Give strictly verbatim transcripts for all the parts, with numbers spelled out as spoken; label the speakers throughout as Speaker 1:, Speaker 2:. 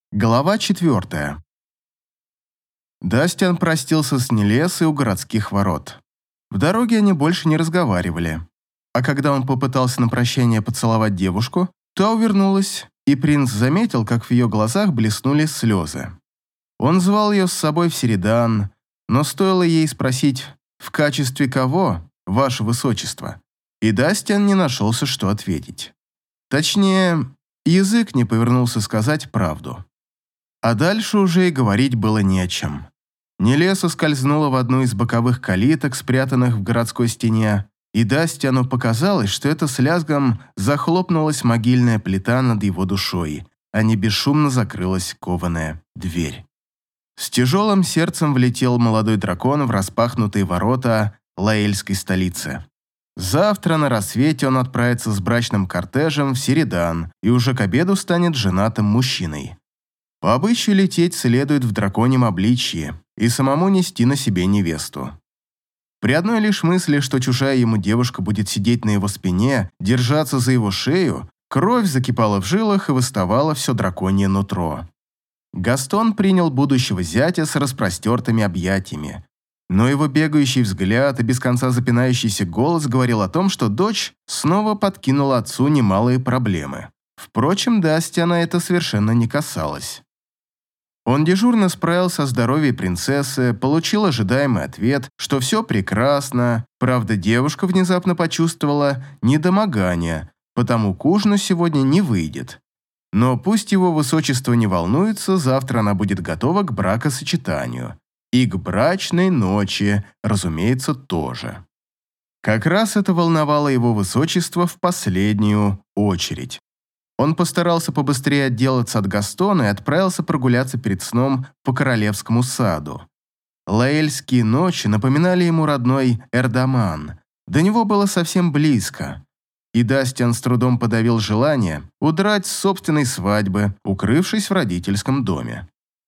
Speaker 1: Глава четвертая. Дастиан простился с Нелесой у городских ворот. В дороге они больше не разговаривали. А когда он попытался на прощание поцеловать девушку, та увернулась, и принц заметил, как в ее глазах блеснули слезы. Он звал ее с собой в Середан, но стоило ей спросить, в качестве кого, ваше высочество, и Дастиан не нашелся, что ответить. Точнее, язык не повернулся сказать правду. А дальше уже и говорить было не о чем. Нелеса скользнула в одну из боковых калиток, спрятанных в городской стене, и Дастиану показалось, что это с лязгом захлопнулась могильная плита над его душой, а не бесшумно закрылась кованая дверь. С тяжелым сердцем влетел молодой дракон в распахнутые ворота лаэльской столицы. Завтра на рассвете он отправится с брачным кортежем в Середан и уже к обеду станет женатым мужчиной. По обычаю лететь следует в драконьем обличье и самому нести на себе невесту. При одной лишь мысли, что чужая ему девушка будет сидеть на его спине, держаться за его шею, кровь закипала в жилах и выставала все драконье нутро. Гастон принял будущего зятя с распростертыми объятиями, но его бегающий взгляд и без конца запинающийся голос говорил о том, что дочь снова подкинула отцу немалые проблемы. Впрочем, Дастиана это совершенно не касалось. Он дежурно справился о здоровье принцессы, получил ожидаемый ответ, что все прекрасно, правда, девушка внезапно почувствовала недомогание, потому к ужину сегодня не выйдет. Но пусть его высочество не волнуется, завтра она будет готова к бракосочетанию. И к брачной ночи, разумеется, тоже. Как раз это волновало его высочество в последнюю очередь. Он постарался побыстрее отделаться от Гастона и отправился прогуляться перед сном по королевскому саду. Лаэльские ночи напоминали ему родной Эрдаман. До него было совсем близко. И Дастиан с трудом подавил желание удрать с собственной свадьбы, укрывшись в родительском доме.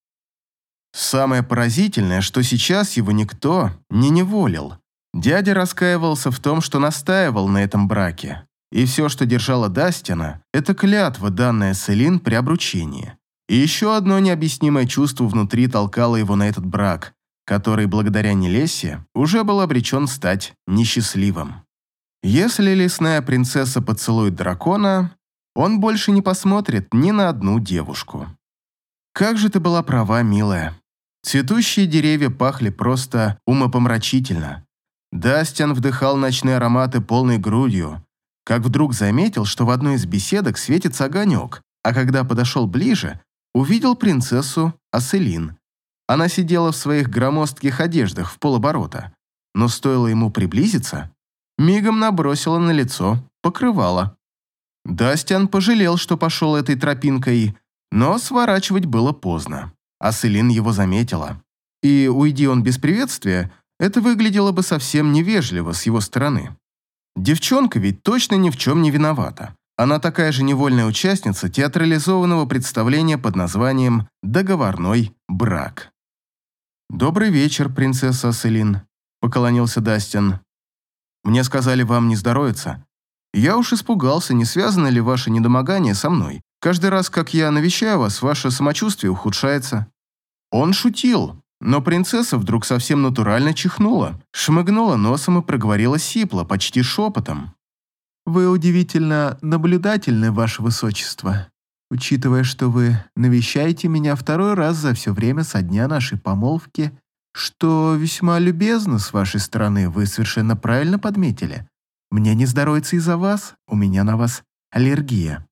Speaker 1: Самое поразительное, что сейчас его никто не неволил. Дядя раскаивался в том, что настаивал на этом браке. И все, что держало Дастиана, это клятва, данная Селин при обручении. И еще одно необъяснимое чувство внутри толкало его на этот брак, который, благодаря Нелесе, уже был обречен стать несчастливым. Если лесная принцесса поцелует дракона, он больше не посмотрит ни на одну девушку. Как же ты была права, милая. Цветущие деревья пахли просто умопомрачительно. Дастиан вдыхал ночные ароматы полной грудью, как вдруг заметил, что в одной из беседок светится огонек, а когда подошел ближе, увидел принцессу Аселин. Она сидела в своих громоздких одеждах в полоборота, но стоило ему приблизиться, мигом набросила на лицо покрывало. Дастиан пожалел, что пошел этой тропинкой, но сворачивать было поздно. Аселин его заметила. И, уйди он без приветствия, это выглядело бы совсем невежливо с его стороны. Девчонка ведь точно ни в чем не виновата. Она такая же невольная участница театрализованного представления под названием «Договорной брак». «Добрый вечер, принцесса Аселин», — поклонился Дастиан. «Мне сказали, вам не здоровится. Я уж испугался, не связано ли ваше недомогание со мной. Каждый раз, как я навещаю вас, ваше самочувствие ухудшается». Он шутил. Но принцесса вдруг совсем натурально чихнула, шмыгнула носом и проговорила сипло, почти шепотом. «Вы удивительно наблюдательны, ваше высочество, учитывая, что вы навещаете меня второй раз за все время со дня нашей помолвки, что весьма любезно с вашей стороны, вы совершенно правильно подметили. Мне не здоровится из-за вас, у меня на вас аллергия».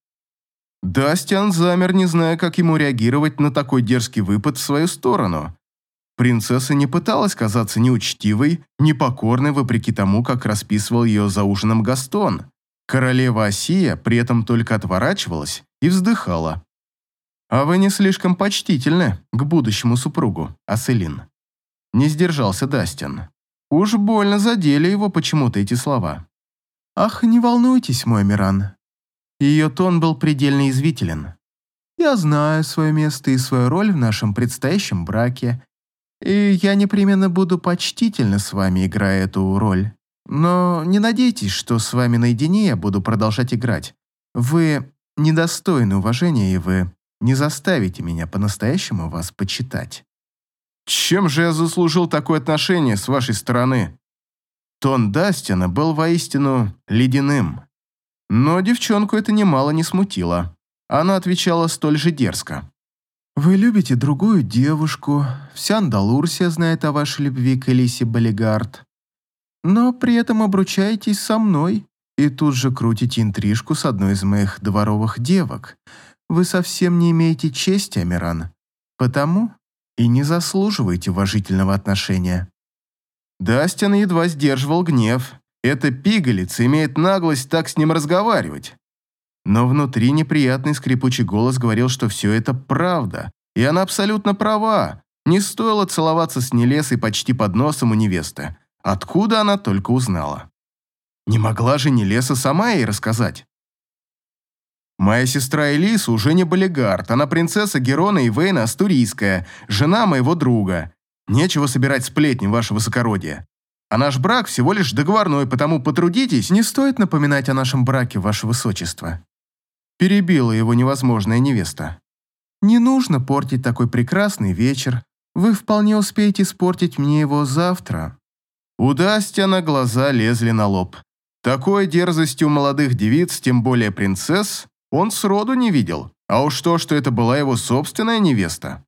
Speaker 1: Дастиан замер, не зная, как ему реагировать на такой дерзкий выпад в свою сторону. Принцесса не пыталась казаться неучтивой, непокорной, вопреки тому, как расписывал ее за ужином Гастон. Королева Осия при этом только отворачивалась и вздыхала. «А вы не слишком почтительны к будущему супругу, Аселин». Не сдержался Дастиан. Уж больно задели его почему-то эти слова. «Ах, не волнуйтесь, мой Миран». Ее тон был предельно язвителен. «Я знаю свое место и свою роль в нашем предстоящем браке, и я непременно буду почтительна с вами, играя эту роль. Но не надейтесь, что с вами наедине я буду продолжать играть. Вы недостойны уважения, и вы не заставите меня по-настоящему вас почитать. Чем же я заслужил такое отношение с вашей стороны? Тон Дастина был воистину ледяным. Но девчонку это немало не смутило. Она отвечала столь же дерзко. «Вы любите другую девушку, вся Андалурсия знает о вашей любви к Элисе Балигард, но при этом обручаетесь со мной и тут же крутите интрижку с одной из моих дворовых девок. Вы совсем не имеете чести, Амиран, потому и не заслуживаете уважительного отношения». Дастин едва сдерживал гнев. Эта пигалица имеет наглость так с ним разговаривать. Но внутри неприятный скрипучий голос говорил, что все это правда, и она абсолютно права. Не стоило целоваться с Нелесой почти под носом у невесты. Откуда она только узнала? Не могла же Нелеса сама ей рассказать? «Моя сестра Элиса уже не Балигард, она принцесса Герона Ивейна Астурийская, жена моего друга. Нечего собирать сплетни, ваше высокородие. А наш брак всего лишь договорной, потому потрудитесь, не стоит напоминать о нашем браке, ваше высочество». Перебила его невозможная невеста. «Не нужно портить такой прекрасный вечер. Вы вполне успеете испортить мне его завтра». У Дастина глаза лезли на лоб. Такой дерзости у молодых девиц, тем более принцесс, он сроду не видел. А уж то, что это была его собственная невеста.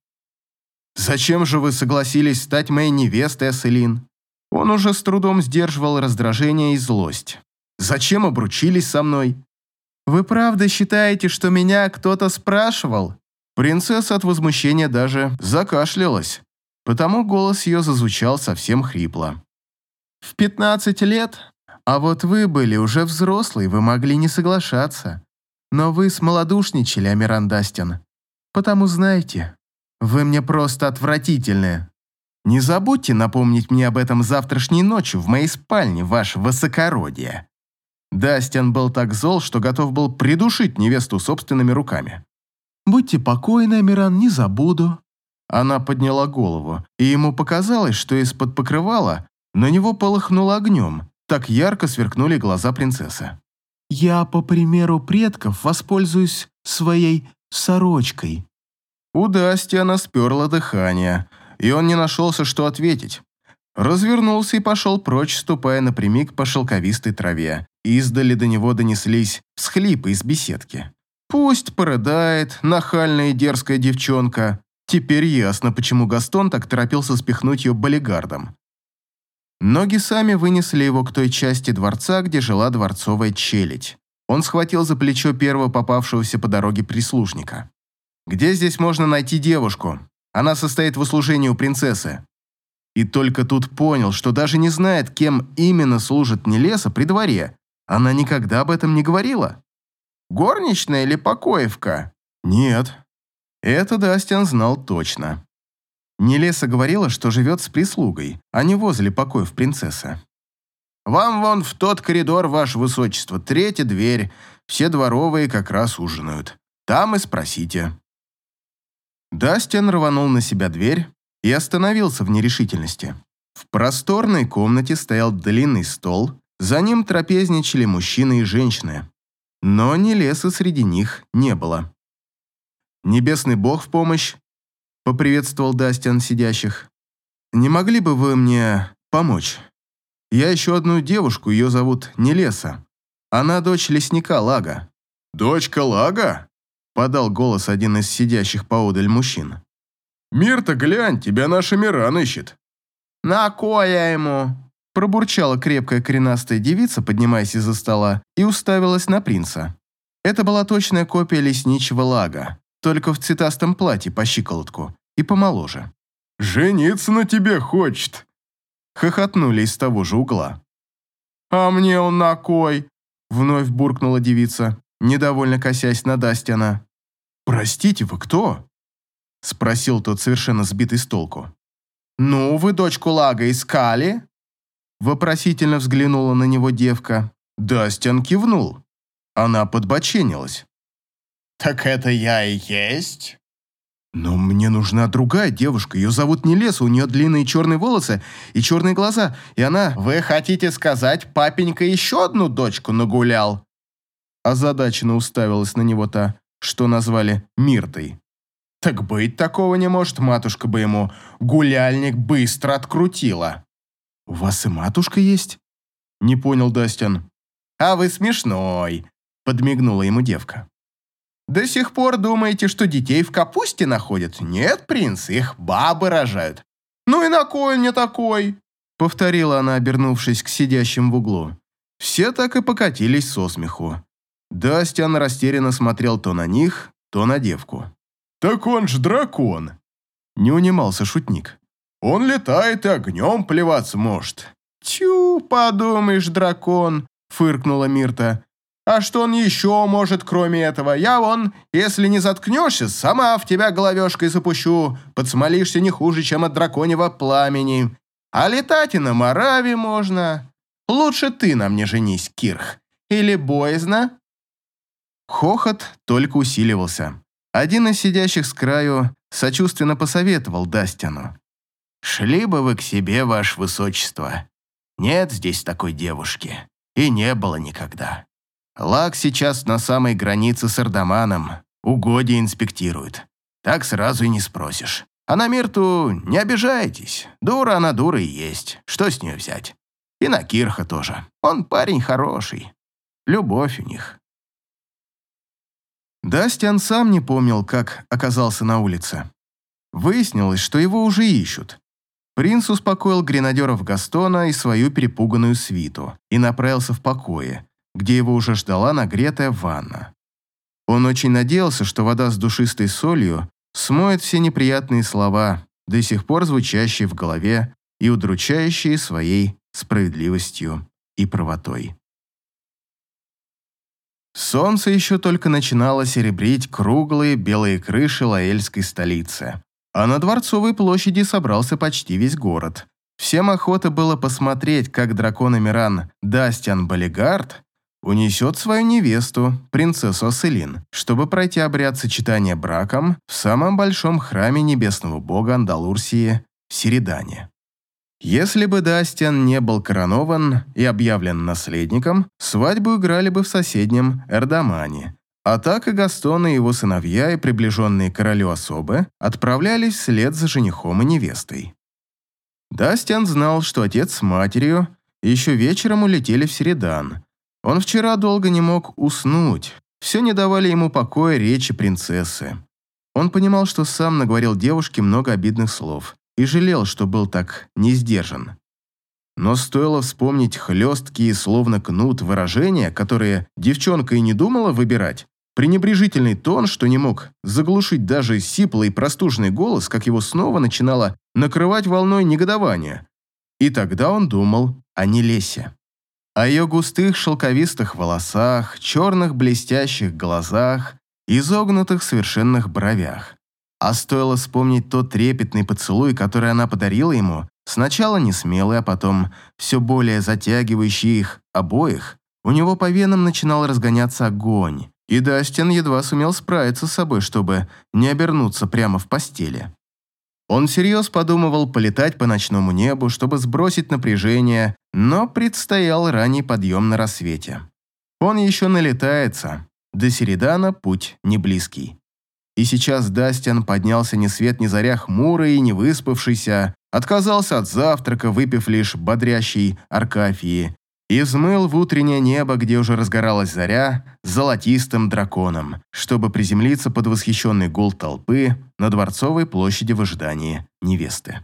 Speaker 1: «Зачем же вы согласились стать моей невестой, Аселин?» Он уже с трудом сдерживал раздражение и злость. «Зачем обручились со мной?» «Вы правда считаете, что меня кто-то спрашивал?» Принцесса от возмущения даже закашлялась, потому голос ее зазвучал совсем хрипло. «В пятнадцать лет? А вот вы были уже взрослые, вы могли не соглашаться. Но вы смолодушничали, Амиран Дастин. Потому знаете, вы мне просто отвратительны. Не забудьте напомнить мне об этом завтрашней ночью в моей спальне, ваше высокородие». Дастин был так зол, что готов был придушить невесту собственными руками. «Будьте покойны, Амиран, не забуду». Она подняла голову, и ему показалось, что из-под покрывала на него полыхнуло огнем. Так ярко сверкнули глаза принцессы. «Я, по примеру предков, воспользуюсь своей сорочкой». У Дастиана сперло дыхание, и он не нашелся, что ответить. Развернулся и пошел прочь, ступая напрямик по шелковистой траве. Издали до него донеслись всхлипы из беседки. Пусть порыдает, нахальная и дерзкая девчонка. Теперь ясно, почему Гастон так торопился спихнуть ее Балигардом. Ноги сами вынесли его к той части дворца, где жила дворцовая челядь. Он схватил за плечо первого попавшегося по дороге прислужника. «Где здесь можно найти девушку? Она состоит в услужении у принцессы». И только тут понял, что даже не знает, кем именно служит Нелеса при дворе. Она никогда об этом не говорила. Горничная или покоевка? Нет. Это Дастин знал точно. Нелеса говорила, что живет с прислугой, а не возле покоев принцессы. «Вам вон в тот коридор, ваше высочество, третья дверь. Все дворовые как раз ужинают. Там и спросите». Дастин рванул на себя дверь и остановился в нерешительности. В просторной комнате стоял длинный стол, за ним трапезничали мужчины и женщины. Но Нелесы среди них не было. «Небесный бог в помощь», — поприветствовал Дастин сидящих. «Не могли бы вы мне помочь? Я ищу одну девушку, ее зовут Нелеса. Она дочь лесника Лага». «Дочка Лага?» — подал голос один из сидящих поодаль мужчин. «Мир-то глянь, тебя наша Миран ищет». «На кое ему?» – пробурчала крепкая коренастая девица, поднимаясь из-за стола, и уставилась на принца. Это была точная копия лесничего Лага, только в цветастом платье по щиколотку и помоложе. «Жениться на тебе хочет!» – хохотнули из того же угла. «А мне он на кой?» – вновь буркнула девица, недовольно косясь на Дастина. «Простите, вы кто?» – спросил тот, совершенно сбитый с толку. «Ну, вы дочку Лага искали?» Вопросительно взглянула на него девка. Дастин кивнул. Она подбоченилась. «Так это я и есть?» «Но мне нужна другая девушка. Ее зовут Нелеса, у нее длинные черные волосы и черные глаза, и она...» «Вы хотите сказать, папенька еще одну дочку нагулял?» Озадаченно уставилась на него та, что назвали Миртой. Так быть такого не может, матушка бы ему гуляльник быстро открутила. У вас и матушка есть? Не понял Дастин. А вы смешной, подмигнула ему девка. До сих пор думаете, что детей в капусте находят? Нет, принц, их бабы рожают. Ну и на кой мне такой? Повторила она, обернувшись к сидящим в углу. Все так и покатились со смеху. Дастин растерянно смотрел то на них, то на девку. «Так он ж дракон!» Не унимался шутник. «Он летает и огнем плеваться может». «Тю, подумаешь, дракон!» фыркнула Мирта. «А что он еще может, кроме этого? Я вон, если не заткнешься, сама в тебя головешкой запущу, подсмолишься не хуже, чем от драконьего пламени. А летать и на Мораве можно. Лучше ты на мне женись, Кирх. Или боязно?» Хохот только усиливался. Один из сидящих с краю сочувственно посоветовал Дастину. «Шли бы вы к себе, ваше высочество. Нет здесь такой девушки. И не было никогда. Лак сейчас на самой границе с Эрдоманом. Угодья инспектирует. Так сразу и не спросишь. А на Мирту не обижайтесь. Дура она дура и есть. Что с нее взять? И на Кирха тоже. Он парень хороший. Любовь у них». Дастиан сам не помнил, как оказался на улице. Выяснилось, что его уже ищут. Принц успокоил гренадеров Гастона и свою перепуганную свиту и направился в покое, где его уже ждала нагретая ванна. Он очень надеялся, что вода с душистой солью смоет все неприятные слова, до сих пор звучащие в голове и удручающие своей справедливостью и правотой. Солнце еще только начинало серебрить круглые белые крыши лаэльской столицы, а на Дворцовой площади собрался почти весь город. Всем охота было посмотреть, как дракон Эмиран Дастиан Балигард унесет свою невесту, принцессу Аселин, чтобы пройти обряд сочетания браком в самом большом храме небесного бога Андалурсии в Середане. Если бы Дастиан не был коронован и объявлен наследником, свадьбу играли бы в соседнем Эрдомане, а так и Гастон и его сыновья и приближенные к королю особы отправлялись вслед за женихом и невестой. Дастиан знал, что отец с матерью еще вечером улетели в Середан. Он вчера долго не мог уснуть, все не давали ему покоя речи принцессы. Он понимал, что сам наговорил девушке много обидных слов, и жалел, что был так не сдержан. Но стоило вспомнить хлесткие, словно кнут, выражения, которые девчонка и не думала выбирать, пренебрежительный тон, что не мог заглушить даже сиплый простужный голос, как его снова начинало накрывать волной негодования. И тогда он думал о Нелесе. О ее густых шелковистых волосах, черных блестящих глазах, изогнутых совершенных бровях. А стоило вспомнить тот трепетный поцелуй, который она подарила ему, сначала несмелый, а потом все более затягивающий их обоих, у него по венам начинал разгоняться огонь, и Дастин едва сумел справиться с собой, чтобы не обернуться прямо в постели. Он всерьез подумывал полетать по ночному небу, чтобы сбросить напряжение, но предстоял ранний подъем на рассвете. Он еще налетается, до Середана путь не близкий. И сейчас Дастиан поднялся ни свет ни заря хмурый и не выспавшийся, отказался от завтрака, выпив лишь бодрящей Аркафии, и взмыл в утреннее небо, где уже разгоралась заря, с золотистым драконом, чтобы приземлиться под восхищенный гул толпы на Дворцовой площади в ожидании невесты.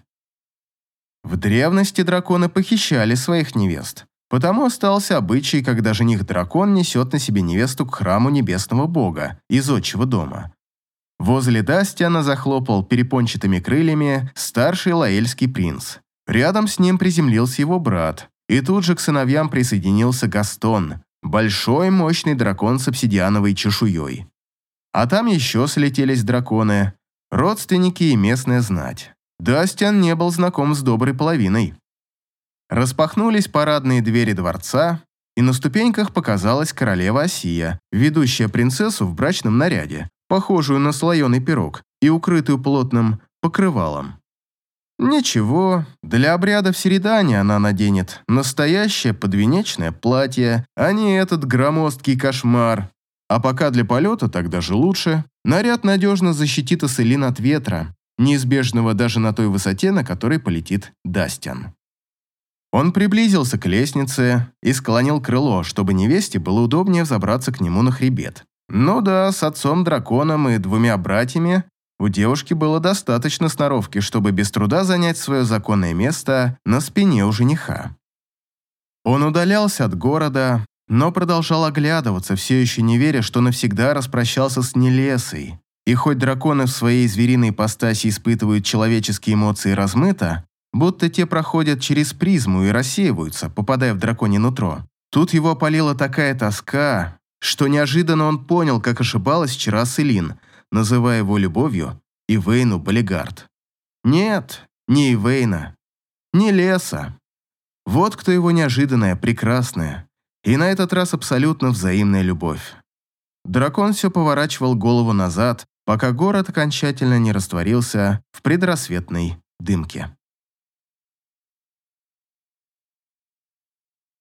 Speaker 1: В древности драконы похищали своих невест, потому остался обычай, когда жених-дракон несет на себе невесту к храму небесного бога из отчего дома. Возле Дастиана захлопал перепончатыми крыльями старший лаэльский принц. Рядом с ним приземлился его брат, и тут же к сыновьям присоединился Гастон, большой мощный дракон с обсидиановой чешуей. А там еще слетелись драконы, родственники и местная знать. Дастиан не был знаком с доброй половиной. Распахнулись парадные двери дворца, и на ступеньках показалась королева Осия, ведущая принцессу в брачном наряде, похожую на слоеный пирог и укрытую плотным покрывалом. Ничего, для обряда в Середане она наденет настоящее подвенечное платье, а не этот громоздкий кошмар. А пока для полета так даже лучше. Наряд надежно защитит Аселин от ветра, неизбежного даже на той высоте, на которой полетит Дастиан. Он приблизился к лестнице и склонил крыло, чтобы невесте было удобнее взобраться к нему на хребет. Ну да, с отцом-драконом и двумя братьями у девушки было достаточно сноровки, чтобы без труда занять свое законное место на спине у жениха. Он удалялся от города, но продолжал оглядываться, все еще не веря, что навсегда распрощался с Нелесой. И хоть драконы в своей звериной ипостаси испытывают человеческие эмоции размыто, будто те проходят через призму и рассеиваются, попадая в драконье нутро, тут его опалила такая тоска, что неожиданно он понял, как ошибалась вчера Селин, называя его любовью Ивейну Балигард. Нет, не Ивейна, не Леса. Вот кто его неожиданная, прекрасная и на этот раз абсолютно взаимная любовь. Дракон все поворачивал голову назад, пока город окончательно не растворился в предрассветной дымке.